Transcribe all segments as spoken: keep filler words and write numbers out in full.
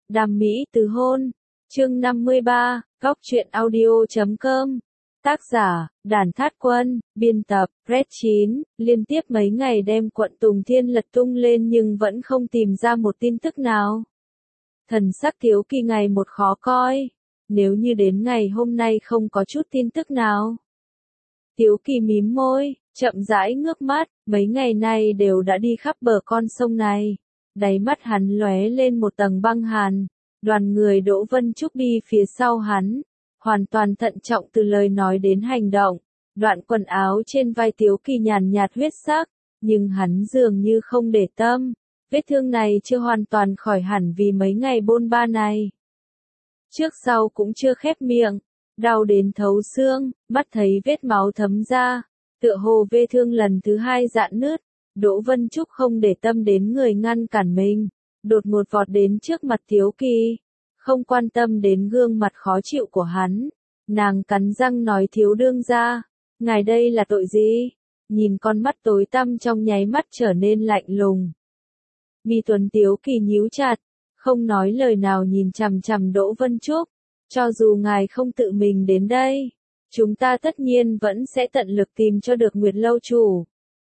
Đam mỹ từ hôn. Chương năm mươi ba, góc truyện audio chấm com. Tác giả, Đàn Thát Quân, biên tập, Red chín, liên tiếp mấy ngày đem quận Tùng Thiên lật tung lên nhưng vẫn không tìm ra một tin tức nào. Thần sắc Tiếu Kỳ ngày một khó coi, nếu như đến ngày hôm nay không có chút tin tức nào. Tiếu Kỳ mím môi, chậm rãi ngước mắt, mấy ngày nay đều đã đi khắp bờ con sông này. Đáy mắt hắn lóe lên một tầng băng hàn, đoàn người Đỗ Vân Trúc đi phía sau hắn, hoàn toàn thận trọng từ lời nói đến hành động, đoạn quần áo trên vai Tiếu Kỳ nhàn nhạt huyết sắc, nhưng hắn dường như không để tâm, vết thương này chưa hoàn toàn khỏi hẳn vì mấy ngày bôn ba này. Trước sau cũng chưa khép miệng, đau đến thấu xương, mắt thấy vết máu thấm ra, tựa hồ vết thương lần thứ hai rạn nứt. Đỗ Vân Trúc không để tâm đến người ngăn cản mình, đột ngột vọt đến trước mặt Tiếu Kỳ, không quan tâm đến gương mặt khó chịu của hắn. Nàng cắn răng nói thiếu đương gia, ngài đây là tội gì? Nhìn con mắt tối tăm trong nháy mắt trở nên lạnh lùng. Mi tuần Tiếu Kỳ nhíu chặt, không nói lời nào nhìn chằm chằm Đỗ Vân Trúc, cho dù ngài không tự mình đến đây, chúng ta tất nhiên vẫn sẽ tận lực tìm cho được Nguyệt Lâu chủ.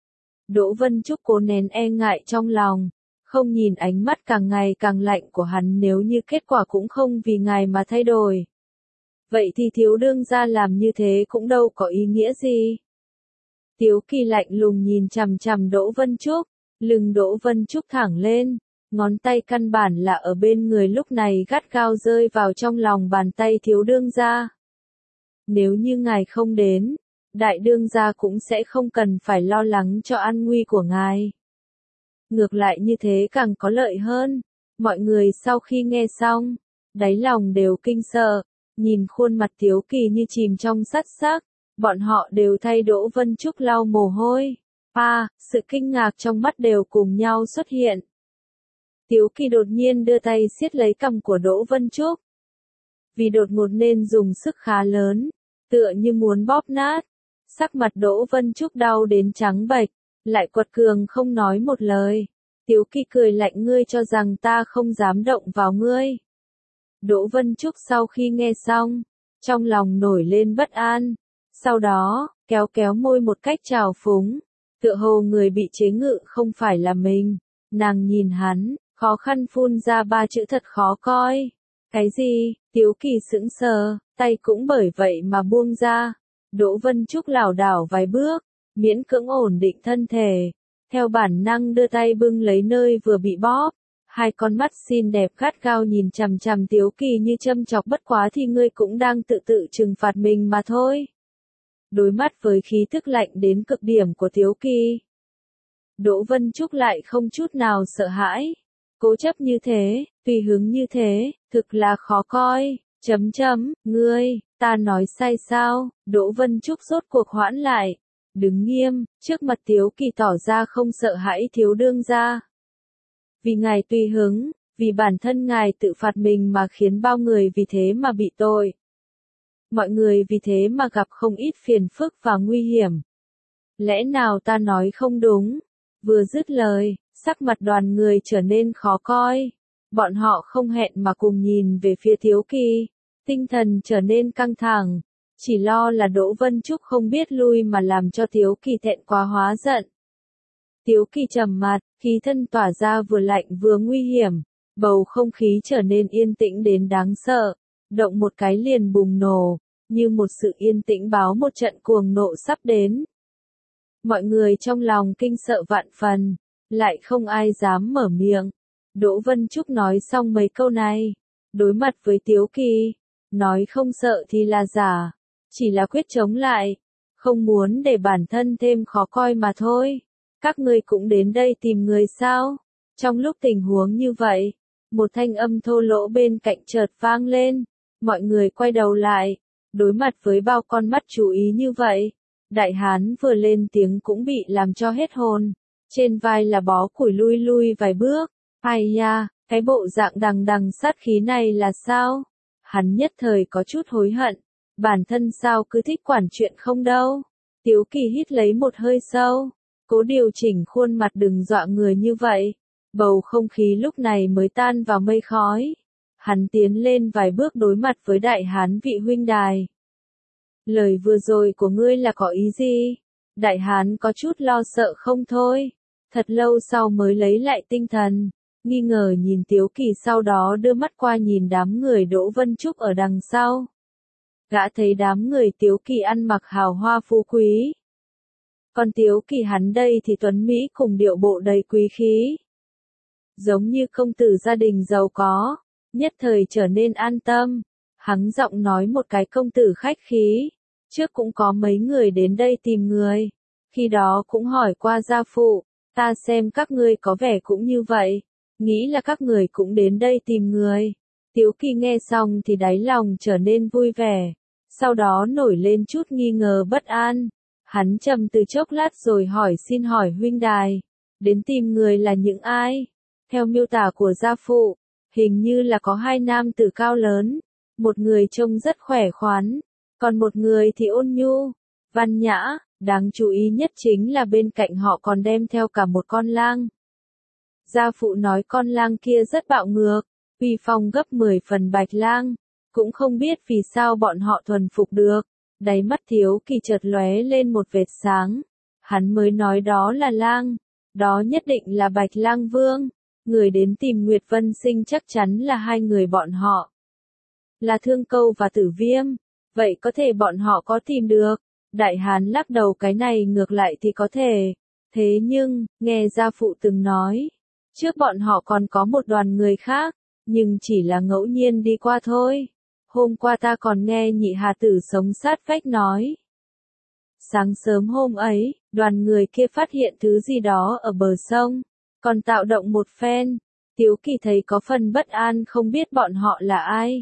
Đỗ Vân Trúc cố nén e ngại trong lòng, không nhìn ánh mắt càng ngày càng lạnh của hắn nếu như kết quả cũng không vì ngài mà thay đổi. Vậy thì thiếu đương gia làm như thế cũng đâu có ý nghĩa gì. Tiếu Kỳ lạnh lùng nhìn chằm chằm Đỗ Vân Trúc, lưng Đỗ Vân Trúc thẳng lên, ngón tay căn bản là ở bên người lúc này gắt gao rơi vào trong lòng bàn tay thiếu đương gia. Nếu như ngài không đến, đại đương gia cũng sẽ không cần phải lo lắng cho an nguy của ngài. Ngược lại như thế càng có lợi hơn. Mọi người sau khi nghe xong, đáy lòng đều kinh sợ, nhìn khuôn mặt Tiếu Kỳ như chìm trong sắt sắc, bọn họ đều thay Đỗ Vân Trúc lau mồ hôi. À, sự kinh ngạc trong mắt đều cùng nhau xuất hiện. Tiếu Kỳ đột nhiên đưa tay siết lấy cằm của Đỗ Vân Trúc. Vì đột ngột nên dùng sức khá lớn, tựa như muốn bóp nát. Sắc mặt Đỗ Vân Trúc đau đến trắng bệch, lại quật cường không nói một lời. Tiếu Kỳ cười lạnh, ngươi cho rằng ta không dám động vào ngươi. Đỗ Vân Trúc sau khi nghe xong, trong lòng nổi lên bất an, sau đó, kéo kéo môi một cách trào phúng, tựa hồ người bị chế ngự không phải là mình. Nàng nhìn hắn, khó khăn phun ra ba chữ thật khó coi. Cái gì? Tiếu Kỳ sững sờ, tay cũng bởi vậy mà buông ra. Đỗ Vân Trúc lảo đảo vài bước, miễn cưỡng ổn định thân thể, theo bản năng đưa tay bưng lấy nơi vừa bị bóp, hai con mắt xinh đẹp gắt gao nhìn chằm chằm Tiếu Kỳ như châm chọc, bất quá thì ngươi cũng đang tự tự trừng phạt mình mà thôi. Đối mắt với khí tức lạnh đến cực điểm của Tiếu Kỳ, Đỗ Vân Trúc lại không chút nào sợ hãi, cố chấp như thế, tùy hứng như thế, thực là khó coi. Chấm chấm, ngươi, ta nói sai sao? Đỗ Vân Trúc rốt cuộc hoãn lại, đứng nghiêm, trước mặt Tiếu Kỳ tỏ ra không sợ hãi thiếu đương gia. Vì ngài tùy hứng, vì bản thân ngài tự phạt mình mà khiến bao người vì thế mà bị tội. Mọi người vì thế mà gặp không ít phiền phức và nguy hiểm. Lẽ nào ta nói không đúng? Vừa dứt lời, sắc mặt đoàn người trở nên khó coi. Bọn họ không hẹn mà cùng nhìn về phía Tiếu Kỳ, tinh thần trở nên căng thẳng, chỉ lo là Đỗ Vân Trúc không biết lui mà làm cho Tiếu Kỳ thẹn quá hóa giận. Tiếu Kỳ trầm mặt, khí thân tỏa ra vừa lạnh vừa nguy hiểm, bầu không khí trở nên yên tĩnh đến đáng sợ, động một cái liền bùng nổ, như một sự yên tĩnh báo một trận cuồng nộ sắp đến. Mọi người trong lòng kinh sợ vạn phần, lại không ai dám mở miệng. Đỗ Vân Trúc nói xong mấy câu này, đối mặt với Tiếu Kỳ, nói không sợ thì là giả, chỉ là quyết chống lại, không muốn để bản thân thêm khó coi mà thôi. Các ngươi cũng đến đây tìm người sao? Trong lúc tình huống như vậy, một thanh âm thô lỗ bên cạnh chợt vang lên, mọi người quay đầu lại, đối mặt với bao con mắt chú ý như vậy, đại hán vừa lên tiếng cũng bị làm cho hết hồn, trên vai là bó củi lui lui vài bước. Ai ya, cái bộ dạng đằng đằng sát khí này là sao? Hắn nhất thời có chút hối hận, bản thân sao cứ thích quản chuyện không đâu. Tiếu Kỳ hít lấy một hơi sâu, cố điều chỉnh khuôn mặt đừng dọa người như vậy. Bầu không khí lúc này mới tan vào mây khói. Hắn tiến lên vài bước đối mặt với đại hán vị huynh đài. Lời vừa rồi của ngươi là có ý gì? Đại hán có chút lo sợ không thôi. Thật lâu sau mới lấy lại tinh thần, nghi ngờ nhìn Tiếu Kỳ, sau đó đưa mắt qua nhìn đám người Đỗ Vân Trúc ở đằng sau. Gã thấy đám người Tiếu Kỳ ăn mặc hào hoa phú quý. Còn Tiếu Kỳ hắn đây thì tuấn mỹ cùng điệu bộ đầy quý khí. Giống như công tử gia đình giàu có, nhất thời trở nên an tâm. Hắn giọng nói một cái công tử khách khí. Trước cũng có mấy người đến đây tìm người. Khi đó cũng hỏi qua gia phụ, ta xem các ngươi có vẻ cũng như vậy. Nghĩ là các người cũng đến đây tìm người. Tiếu Kỳ nghe xong thì đáy lòng trở nên vui vẻ. Sau đó nổi lên chút nghi ngờ bất an. Hắn trầm từ chốc lát rồi hỏi, xin hỏi huynh đài, đến tìm người là những ai? Theo miêu tả của gia phụ, hình như là có hai nam tử cao lớn. Một người trông rất khỏe khoắn, còn một người thì ôn nhu, văn nhã. Đáng chú ý nhất chính là bên cạnh họ còn đem theo cả một con lang. Gia phụ nói con lang kia rất bạo ngược, uy phong gấp mười phần bạch lang. Cũng không biết vì sao bọn họ thuần phục được. Đáy mắt Tiếu Kỳ chợt lóe lên một vệt sáng. Hắn mới nói đó là lang. Đó nhất định là Bạch Lang Vương. Người đến tìm Nguyệt Vân Sinh chắc chắn là hai người bọn họ. Là Thương Câu và Tử Viêm. Vậy có thể bọn họ có tìm được? Đại hán lắc đầu, cái này ngược lại thì có thể. Thế nhưng, nghe gia phụ từng nói, trước bọn họ còn có một đoàn người khác, nhưng chỉ là ngẫu nhiên đi qua thôi. Hôm qua ta còn nghe nhị hà tử sống sát vách nói. Sáng sớm hôm ấy, đoàn người kia phát hiện thứ gì đó ở bờ sông, còn tạo động một phen. Tiếu Kỳ thấy có phần bất an, không biết bọn họ là ai.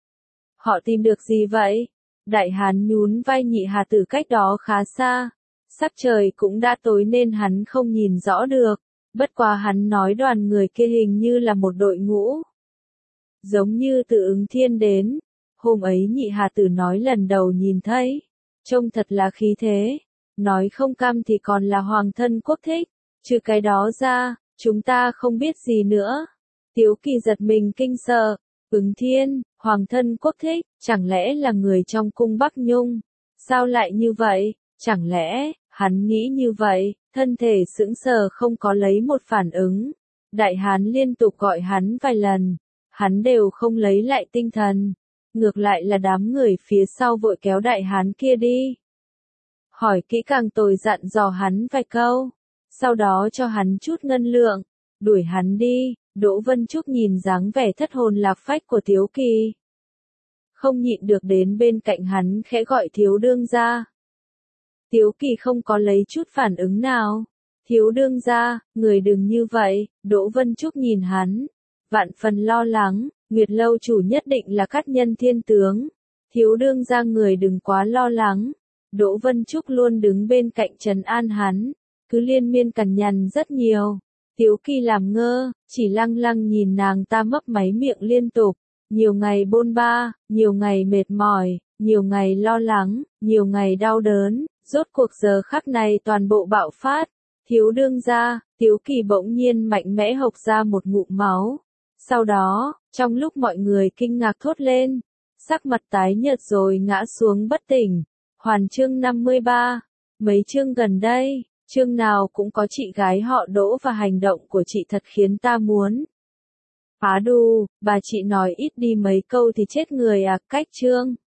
Họ tìm được gì vậy? Đại hán nhún vai, nhị hà tử cách đó khá xa. Sắc trời cũng đã tối nên hắn không nhìn rõ được. Bất quá hắn nói đoàn người kia hình như là một đội ngũ. Giống như từ Ứng Thiên đến. Hôm ấy nhị hà tử nói lần đầu nhìn thấy. Trông thật là khí thế. Nói không cam thì còn là hoàng thân quốc thích. Trừ cái đó ra, chúng ta không biết gì nữa. Tiếu Kỳ giật mình kinh sợ. Ứng Thiên, hoàng thân quốc thích, chẳng lẽ là người trong cung Bắc Nhung? Sao lại như vậy? Chẳng lẽ, hắn nghĩ như vậy, thân thể sững sờ không có lấy một phản ứng. Đại hán liên tục gọi hắn vài lần, hắn đều không lấy lại tinh thần. Ngược lại là đám người phía sau vội kéo đại hán kia đi. Hỏi kỹ càng tồi dặn dò hắn vài câu, sau đó cho hắn chút ngân lượng, đuổi hắn đi. Đỗ Vân Trúc nhìn dáng vẻ thất hồn lạc phách của Tiếu Kỳ, không nhịn được đến bên cạnh hắn khẽ gọi thiếu đương gia. Tiếu Kỳ không có lấy chút phản ứng nào. Thiếu đương gia, người đừng như vậy. Đỗ Vân Trúc nhìn hắn, vạn phần lo lắng. Nguyệt lâu chủ nhất định là Cát Nhân thiên tướng. Thiếu đương gia người đừng quá lo lắng. Đỗ Vân Trúc luôn đứng bên cạnh trấn an hắn, cứ liên miên cằn nhằn rất nhiều. Tiếu Kỳ làm ngơ, chỉ lăng lăng nhìn nàng ta mấp máy miệng liên tục. Nhiều ngày bôn ba, nhiều ngày mệt mỏi, nhiều ngày lo lắng, nhiều ngày đau đớn, rốt cuộc giờ khắc này toàn bộ bạo phát. Thiếu đương gia, Tiếu Kỳ bỗng nhiên mạnh mẽ hộc ra một ngụm máu. Sau đó, trong lúc mọi người kinh ngạc thốt lên, sắc mặt tái nhợt rồi ngã xuống bất tỉnh. Hoàn chương năm mươi ba, mấy chương gần đây, chương nào cũng có chị gái họ Đỗ và hành động của chị thật khiến ta muốn phá đù. Bà chị nói ít đi mấy câu thì chết người à. Cách chương